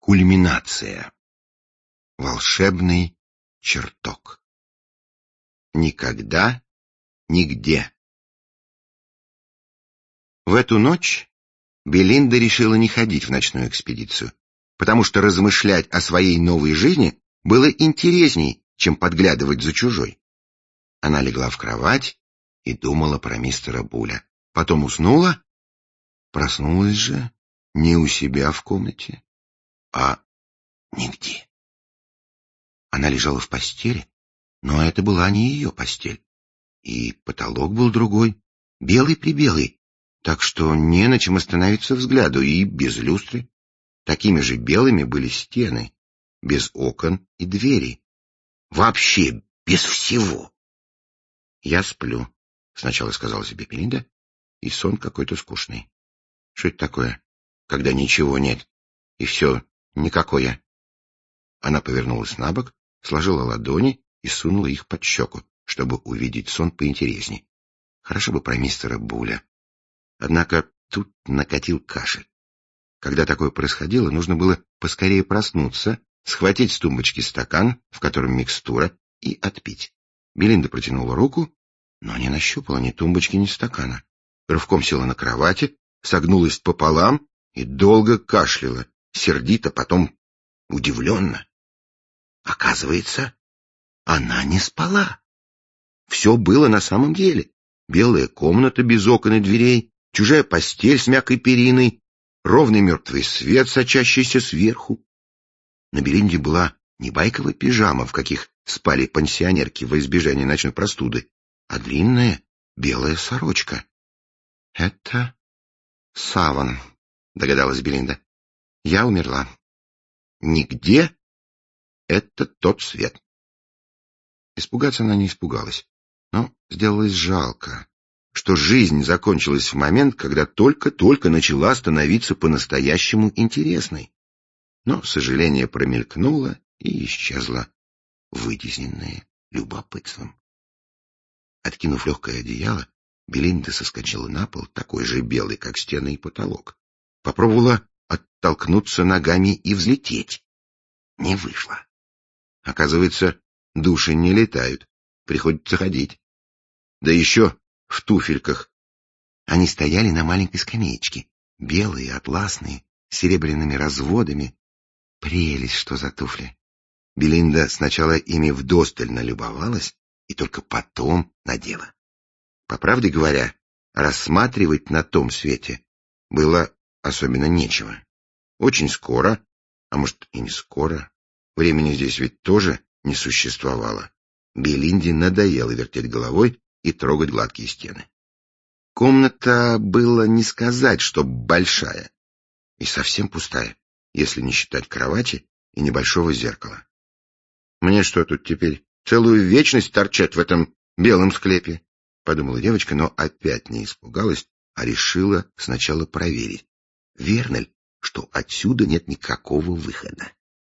Кульминация. Волшебный чертог. Никогда, нигде. В эту ночь Белинда решила не ходить в ночную экспедицию, потому что размышлять о своей новой жизни было интересней, чем подглядывать за чужой. Она легла в кровать и думала про мистера Буля. Потом уснула, проснулась же не у себя в комнате, а нигде. Она лежала в постели, но это была не ее постель. И потолок был другой, белый-прибелый, так что не на чем остановиться взгляду, и без люстры. Такими же белыми были стены, без окон и дверей. Вообще без всего. «Я сплю», — сначала сказала себе Белинда, и сон какой-то скучный. Что это такое, когда ничего нет, и все никакое? Она повернулась на бок, сложила ладони и сунула их под щеку, чтобы увидеть сон поинтересней. Хорошо бы про мистера Буля. Однако тут накатил кашель. Когда такое происходило, нужно было поскорее проснуться, схватить с тумбочки стакан, в котором микстура, и отпить. Белинда протянула руку, но не нащупала ни тумбочки, ни стакана. Рывком села на кровати, согнулась пополам и долго кашляла, сердито, потом удивленно. Оказывается, она не спала. Все было на самом деле. Белая комната без окон и дверей, чужая постель с мягкой периной, ровный мертвый свет, сочащийся сверху. На Белинде была не байковая пижама, в каких спали пансионерки во избежание ночной простуды, а длинная белая сорочка. — Это саван, — догадалась Белинда. — Я умерла. Нигде это тот свет. Испугаться она не испугалась, но сделалось жалко, что жизнь закончилась в момент, когда только-только начала становиться по-настоящему интересной. Но сожаление промелькнуло и исчезло, вытесненное любопытством. Откинув легкое одеяло, Белинда соскочила на пол, такой же белый, как стены и потолок. Попробовала оттолкнуться ногами и взлететь. Не вышло. Оказывается, души не летают, приходится ходить. Да еще в туфельках. Они стояли на маленькой скамеечке, белые, атласные, с серебряными разводами. Прелесть, что за туфли. Белинда сначала ими вдосталь налюбовалась и только потом надела. По правде говоря, рассматривать на том свете было особенно нечего. Очень скоро, а может и не скоро, времени здесь ведь тоже не существовало, Белинде надоело вертеть головой и трогать гладкие стены. Комната была не сказать, что большая, и совсем пустая, если не считать кровати и небольшого зеркала. «Мне что тут теперь, целую вечность торчать в этом белом склепе?» — подумала девочка, но опять не испугалась, а решила сначала проверить, верно ли, что отсюда нет никакого выхода.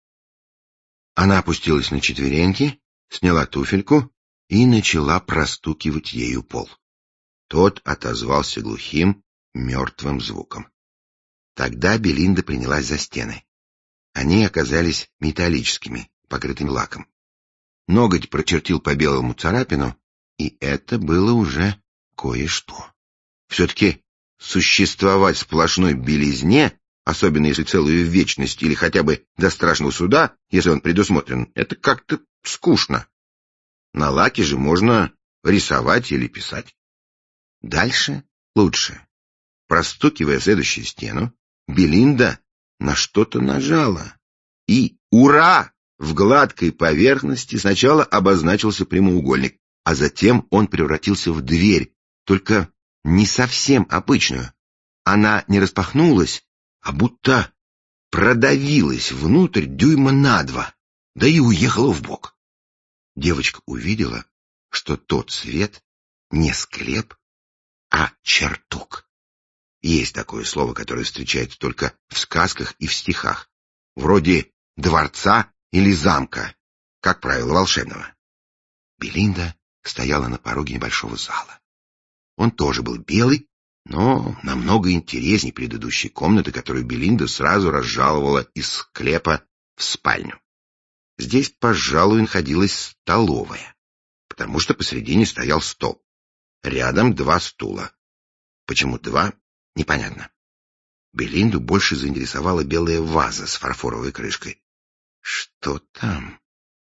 Она опустилась на четвереньки, сняла туфельку и начала простукивать ею пол. Тот отозвался глухим, мертвым звуком. Тогда Белинда принялась за стены. Они оказались металлическими, покрытыми лаком. Ноготь прочертил по белому царапину, и это было уже кое-что. Все-таки существовать в сплошной белизне, особенно если целую вечность или хотя бы до страшного суда, если он предусмотрен, это как-то скучно. На лаке же можно рисовать или писать. Дальше лучше. Простукивая следующую стену, Белинда на что-то нажала. И, ура! В гладкой поверхности сначала обозначился прямоугольник, а затем он превратился в дверь, только не совсем обычную. Она не распахнулась, а будто продавилась внутрь дюйма на 2, да и уехала вбок. Девочка увидела, что тот свет не склеп, а чертог. Есть такое слово, которое встречается только в сказках и в стихах, вроде дворца или замка, как правило, волшебного. Белинда стояла на пороге небольшого зала. Он тоже был белый, но намного интереснее предыдущей комнаты, которую Белинда сразу разжаловала из склепа в спальню. Здесь, пожалуй, находилась столовая, потому что посредине стоял стол. Рядом 2 стула. Почему 2? Непонятно. Белинду больше заинтересовала белая ваза с фарфоровой крышкой. Что там?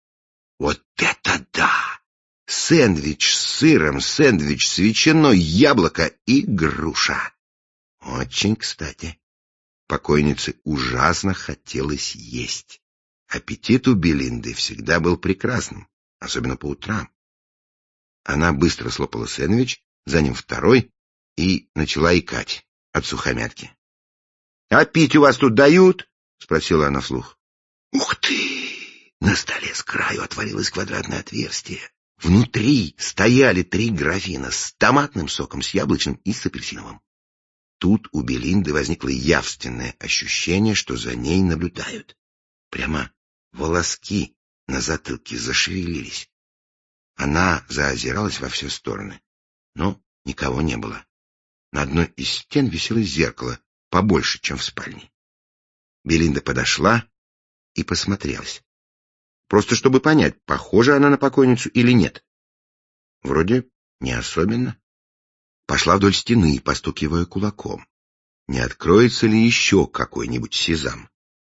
Вот это да! Сэндвич с сыром, сэндвич с ветчиной, яблоко и груша. Очень кстати. Покойнице ужасно хотелось есть. Аппетит у Белинды всегда был прекрасным, особенно по утрам. Она быстро слопала сэндвич, за ним второй, и начала икать от сухомятки. — А пить у вас тут дают? — спросила она вслух. — Ух ты! На столе с краю отворилось квадратное отверстие. Внутри стояли 3 графина с томатным соком, с яблочным и с апельсиновым. Тут у Белинды возникло явственное ощущение, что за ней наблюдают. Прямо волоски на затылке зашевелились. Она заозиралась во все стороны, но никого не было. На одной из стен висело зеркало, побольше, чем в спальне. Белинда подошла и посмотрелась. Просто чтобы понять, похожа она на покойницу или нет. Вроде не особенно. Пошла вдоль стены, постукивая кулаком. Не откроется ли еще какой-нибудь сезам?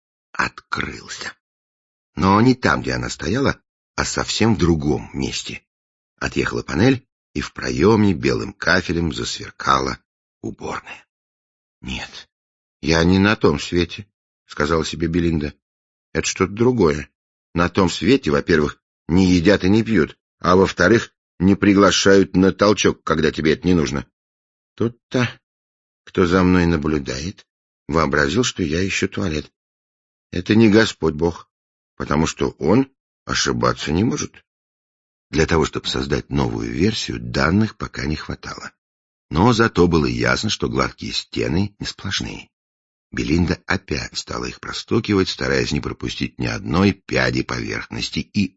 Открылся. Но не там, где она стояла, а совсем в другом месте. Отъехала панель, и в проеме белым кафелем засверкала уборная. — Нет, я не на том свете, — сказала себе Белинда. — Это что-то другое. На том свете, во-первых, не едят и не пьют, а во-вторых, не приглашают на толчок, когда тебе это не нужно. Тут-то, кто за мной наблюдает, вообразил, что я ищу туалет. Это не Господь Бог, потому что Он ошибаться не может. Для того, чтобы создать новую версию, данных пока не хватало. Но зато было ясно, что гладкие стены не сплошные. Белинда опять стала их простукивать, стараясь не пропустить ни одной пяди поверхности, и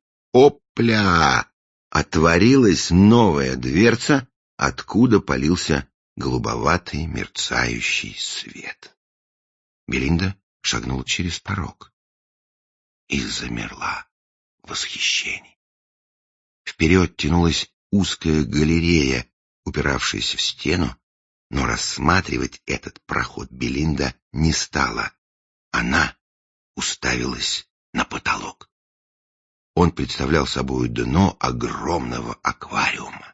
опля! Отворилась новая дверца, откуда полился голубоватый мерцающий свет. Белинда шагнула через порог и замерла в восхищении. Вперед тянулась узкая галерея, упиравшаяся в стену, но рассматривать этот проход Белинда не стала. Она уставилась на потолок. Он представлял собой дно огромного аквариума.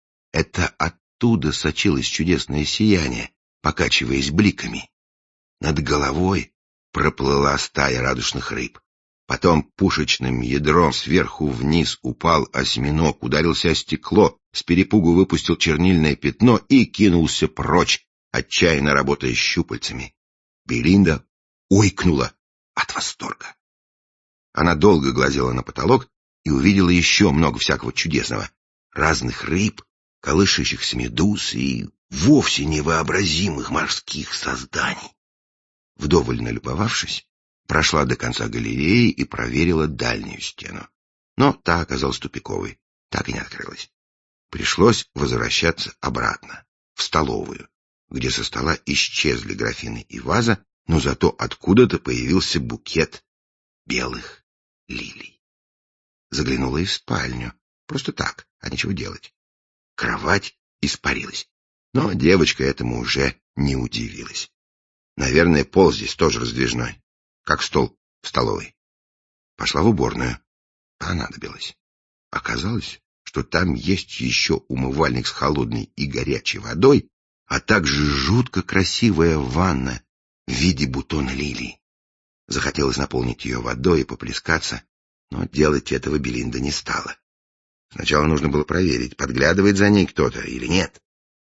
Это оттуда сочилось чудесное сияние, покачиваясь бликами. Над головой проплыла стая радужных рыб. Потом пушечным ядром сверху вниз упал осьминог, ударился о стекло, с перепугу выпустил чернильное пятно и кинулся прочь, отчаянно работая щупальцами. Белинда ойкнула от восторга. Она долго глазела на потолок и увидела еще много всякого чудесного. Разных рыб, колышащихся медуз и вовсе невообразимых морских созданий. Вдоволь налюбовавшись, прошла до конца галереи и проверила дальнюю стену. Но та оказалась тупиковой, так и не открылась. Пришлось возвращаться обратно, в столовую, где со стола исчезли графины и ваза, но зато откуда-то появился букет белых лилий. Заглянула и в спальню, просто так, а нечего делать. Кровать испарилась, но девочка этому уже не удивилась. Наверное, пол здесь тоже раздвижной, как стол в столовой. Пошла в уборную. Понадобилось. Оказалось, что там есть еще умывальник с холодной и горячей водой, а также жутко красивая ванна в виде бутона лилии. Захотелось наполнить ее водой и поплескаться, но делать этого Белинда не стала. Сначала нужно было проверить, подглядывает за ней кто-то или нет.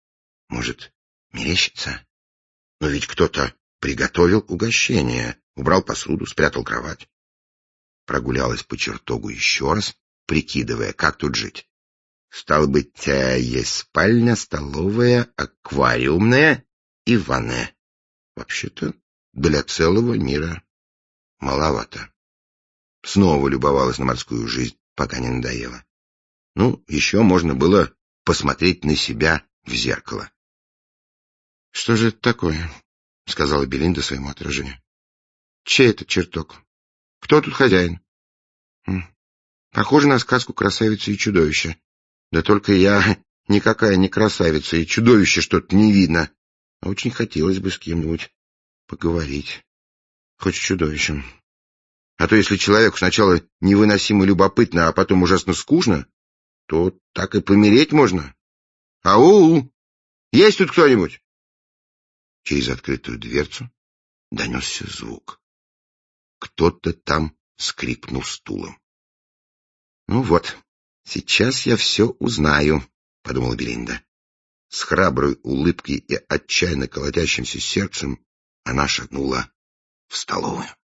Может, мерещится? Но ведь кто-то приготовил угощение, убрал посуду, спрятал кровать. Прогулялась по чертогу еще раз, прикидывая, как тут жить. Стало быть, есть спальня, столовая, аквариумная и ванная. Вообще-то, для целого мира маловато. Снова любовалась на морскую жизнь, пока не надоело. Ну, еще можно было посмотреть на себя в зеркало. «Что же это такое?» — сказала Белинда своему отражению. «Чей это чертог? Кто тут хозяин?» «Похоже на сказку «Красавица и чудовище». Да только я никакая не красавица, и чудовище что-то не видно. А очень хотелось бы с кем-нибудь поговорить, хоть с чудовищем. А то если человеку сначала невыносимо любопытно, а потом ужасно скучно, то так и помереть можно. Ау! Есть тут кто-нибудь?» Через открытую дверцу донесся звук. Кто-то там скрипнул стулом. «Ну вот, сейчас я все узнаю», — подумала Белинда. С храброй улыбкой и отчаянно колотящимся сердцем она шагнула в столовую.